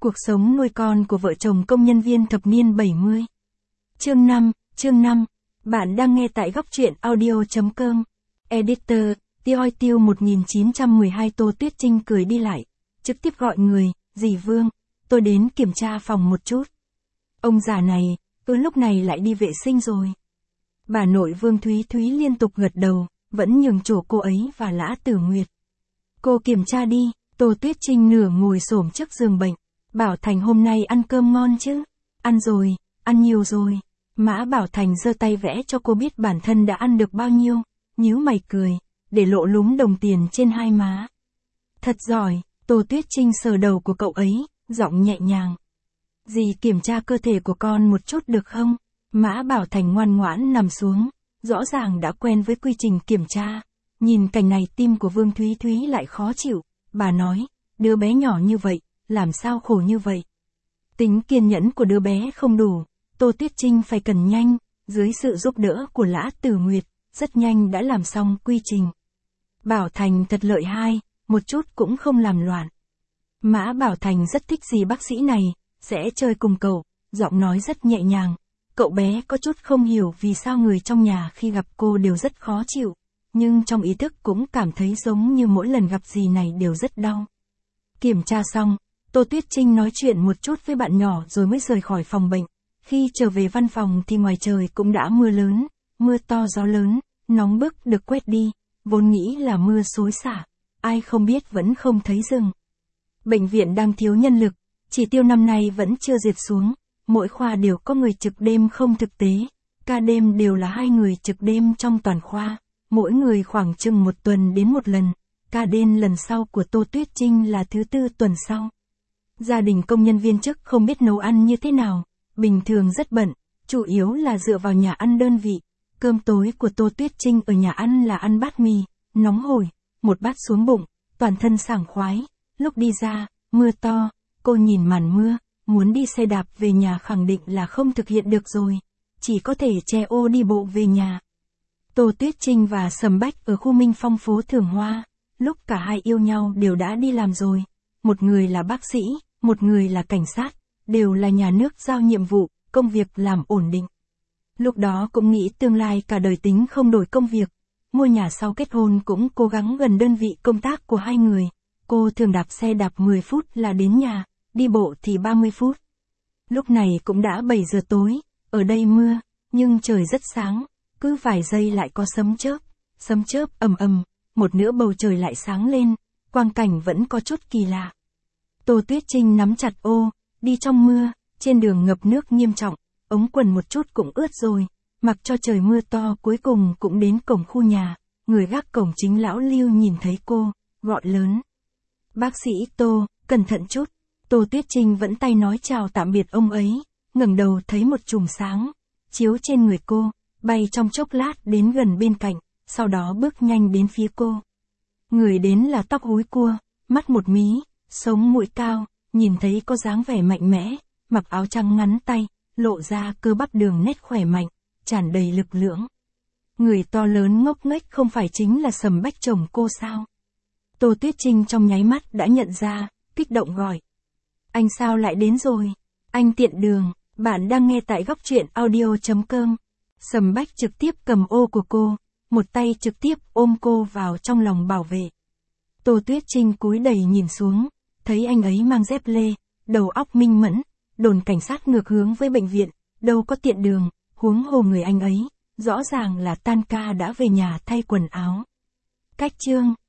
Cuộc sống nuôi con của vợ chồng công nhân viên thập niên 70. Chương 5, bạn đang nghe tại góc truyện audio.com. Editor, Tioi Tiêu 1912. Tô Tuyết Trinh cười đi lại, trực tiếp gọi người, dì Vương, tôi đến kiểm tra phòng một chút. Ông già này, lúc này lại đi vệ sinh rồi. Bà nội Vương Thúy Thúy liên tục gật đầu, vẫn nhường chỗ cô ấy và Lã Tử Nguyệt. Cô kiểm tra đi. Tô Tuyết Trinh nửa ngồi xổm trước giường bệnh. Bảo Thành hôm nay ăn cơm ngon chứ? Ăn rồi, ăn nhiều rồi. Mã Bảo Thành giơ tay vẽ cho cô biết bản thân đã ăn được bao nhiêu, nhíu mày cười, để lộ lúm đồng tiền trên hai má. Thật giỏi. Tô Tuyết Trinh sờ đầu của cậu ấy, giọng nhẹ nhàng. Dì kiểm tra cơ thể của con một chút được không? Mã Bảo Thành ngoan ngoãn nằm xuống, rõ ràng đã quen với quy trình kiểm tra. Nhìn cảnh này tim của Vương Thúy Thúy lại khó chịu, bà nói, đứa bé nhỏ như vậy, làm sao khổ như vậy? Tính kiên nhẫn của đứa bé không đủ, Tô Tuyết Trinh phải cần nhanh, dưới sự giúp đỡ của Lã Tử Nguyệt, rất nhanh đã làm xong quy trình. Bảo Thành thật lợi hai, một chút cũng không làm loạn. Mã Bảo Thành rất thích dì bác sĩ này, sẽ chơi cùng cậu, giọng nói rất nhẹ nhàng. Cậu bé có chút không hiểu vì sao người trong nhà khi gặp cô đều rất khó chịu, nhưng trong ý thức cũng cảm thấy giống như mỗi lần gặp dì này đều rất đau. Kiểm tra xong, Tô Tuyết Trinh nói chuyện một chút với bạn nhỏ rồi mới rời khỏi phòng bệnh. Khi trở về văn phòng thì ngoài trời cũng đã mưa lớn, mưa to gió lớn, nóng bức được quét đi, vốn nghĩ là mưa xối xả, ai không biết vẫn không thấy dừng. Bệnh viện đang thiếu nhân lực, chỉ tiêu năm nay vẫn chưa duyệt xuống, mỗi khoa đều có người trực đêm không thực tế, ca đêm đều là 2 người trực đêm trong toàn khoa, mỗi người khoảng chừng 1 tuần đến 1 lần, ca đêm lần sau của Tô Tuyết Trinh là thứ 4 tuần sau. Gia đình công nhân viên chức không biết nấu ăn như thế nào, bình thường rất bận, chủ yếu là dựa vào nhà ăn đơn vị. Cơm tối của Tô Tuyết Trinh ở nhà ăn là ăn bát mì, nóng hổi, một bát xuống bụng, toàn thân sảng khoái. Lúc đi ra, mưa to, cô nhìn màn mưa, muốn đi xe đạp về nhà khẳng định là không thực hiện được rồi, chỉ có thể che ô đi bộ về nhà. Tô Tuyết Trinh và Sầm Bách ở khu Minh Phong phố Thưởng Hoa, lúc cả hai yêu nhau đều đã đi làm rồi. Một người là bác sĩ, một người là cảnh sát, đều là nhà nước giao nhiệm vụ, công việc làm ổn định. Lúc đó cũng nghĩ tương lai cả đời tính không đổi công việc, mua nhà sau kết hôn cũng cố gắng gần đơn vị công tác của hai người. Cô thường đạp xe đạp 10 phút là đến nhà, đi bộ thì 30 phút. Lúc này cũng đã 7 giờ tối, ở đây mưa, nhưng trời rất sáng, cứ vài giây lại có sấm chớp ầm ầm, một nửa bầu trời lại sáng lên, quang cảnh vẫn có chút kỳ lạ. Tô Tuyết Trinh nắm chặt ô, đi trong mưa, trên đường ngập nước nghiêm trọng, ống quần một chút cũng ướt rồi, mặc cho trời mưa to cuối cùng cũng đến cổng khu nhà, người gác cổng chính lão Lưu nhìn thấy cô, gọi lớn. Bác sĩ Tô, cẩn thận chút. Tô Tuyết Trinh vẫn tay nói chào tạm biệt ông ấy, ngẩng đầu thấy một chùm sáng, chiếu trên người cô, bay trong chốc lát đến gần bên cạnh, sau đó bước nhanh đến phía cô. Người đến là tóc húi cua, mắt một mí, sống mũi cao, nhìn thấy có dáng vẻ mạnh mẽ, mặc áo trắng ngắn tay, lộ ra cơ bắp đường nét khỏe mạnh, tràn đầy lực lượng. Người to lớn ngốc nghếch không phải chính là Sầm Bách chồng cô sao? Tô Tuyết Trinh trong nháy mắt đã nhận ra, kích động gọi. Anh sao lại đến rồi? Anh tiện đường, bạn đang nghe tại góc truyện audio.com. Sầm Bách trực tiếp cầm ô của cô, một tay trực tiếp ôm cô vào trong lòng bảo vệ. Tô Tuyết Trinh cúi đầy nhìn xuống, thấy anh ấy mang dép lê, đầu óc minh mẫn, đồn cảnh sát ngược hướng với bệnh viện, đâu có tiện đường, huống hồ người anh ấy, rõ ràng là tan ca đã về nhà thay quần áo. Cách chương